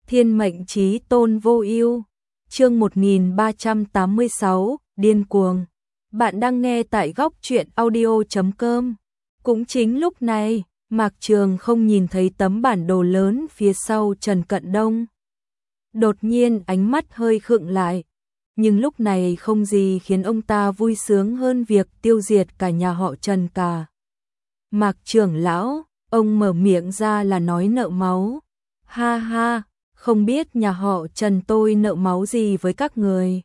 Thiên mệnh chí tôn vô ưu. Chương 1386, điên cuồng. Bạn đang nghe tại góc truyện audio.com. Cũng chính lúc này, Mạc Trường không nhìn thấy tấm bản đồ lớn phía sau Trần Cận Đông. Đột nhiên ánh mắt hơi khựng lại, nhưng lúc này không gì khiến ông ta vui sướng hơn việc tiêu diệt cả nhà họ Trần cả. Mạc trưởng lão, ông mở miệng ra là nói nợ máu. Ha ha, không biết nhà họ Trần tôi nợ máu gì với các người.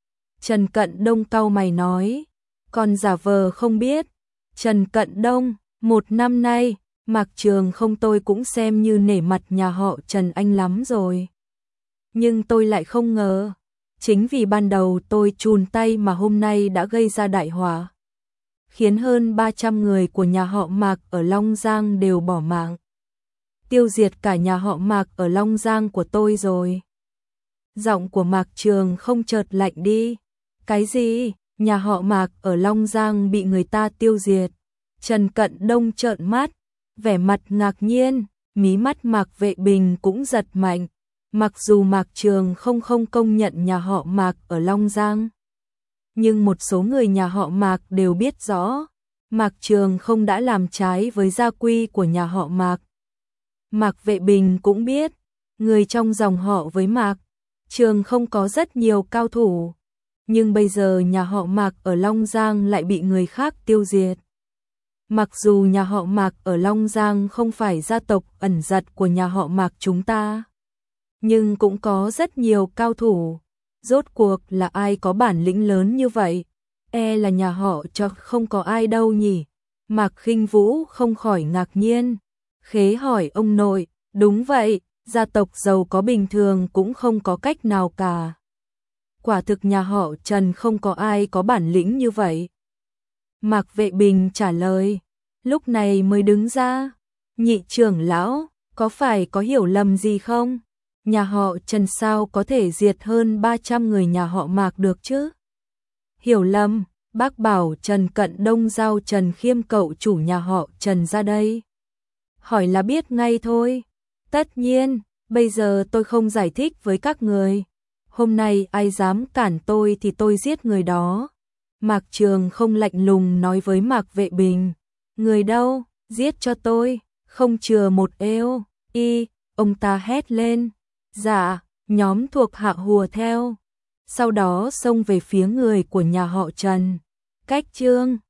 Trần Cận Đông cau mày nói, còn giả vờ không biết. Trần Cận Đông, một năm nay, Mạc Trường không tôi cũng xem như nể mặt nhà họ Trần anh lắm rồi. Nhưng tôi lại không ngờ, chính vì ban đầu tôi chùn tay mà hôm nay đã gây ra đại họa, khiến hơn 300 người của nhà họ Mạc ở Long Giang đều bỏ mạng. Tiêu diệt cả nhà họ Mạc ở Long Giang của tôi rồi. Giọng của Mạc Trường không chợt lạnh đi. Cái gì? Nhà họ Mạc ở Long Giang bị người ta tiêu diệt? Trần Cận Đông trợn mắt, vẻ mặt ngạc nhiên, mí mắt Mạc Vệ Bình cũng giật mạnh. Mặc dù Mạc Trường không công nhận nhà họ Mạc ở Long Giang, nhưng một số người nhà họ Mạc đều biết rõ, Mạc Trường không đã làm trái với gia quy của nhà họ Mạc. Mạc Vệ Bình cũng biết, người trong dòng họ với Mạc Trường không có rất nhiều cao thủ, nhưng bây giờ nhà họ Mạc ở Long Giang lại bị người khác tiêu diệt. Mặc dù nhà họ Mạc ở Long Giang không phải gia tộc ẩn giật của nhà họ Mạc chúng ta, nhưng cũng có rất nhiều cao thủ. Rốt cuộc là ai có bản lĩnh lớn như vậy? Là nhà họ Trần không có ai đâu nhỉ? Mạc Khinh Vũ không khỏi ngạc nhiên. Khế hỏi ông nội, đúng vậy, gia tộc giàu có bình thường cũng không có cách nào cả. Quả thực nhà họ Trần không có ai có bản lĩnh như vậy. Mạc Vệ Bình trả lời, lúc này mới đứng ra. Nhị trưởng lão, có phải có hiểu lầm gì không? Nhà họ Trần sao có thể diệt hơn 300 người nhà họ Mạc được chứ? Hiểu lầm, bác bảo Trần Cận Đông giao Trần Khiêm cậu chủ nhà họ Trần ra đây. Hỏi là biết ngay thôi. Tất nhiên, bây giờ tôi không giải thích với các người. Hôm nay ai dám cản tôi thì tôi giết người đó. Mạc Trường không lạnh lùng nói với Mạc Vệ Bình. Người đâu, giết cho tôi, không chừa một êu. Ông ta hét lên. Dạ, nhóm thuộc hạ hùa theo. Sau đó xông về phía người của nhà họ Trần. Cách chương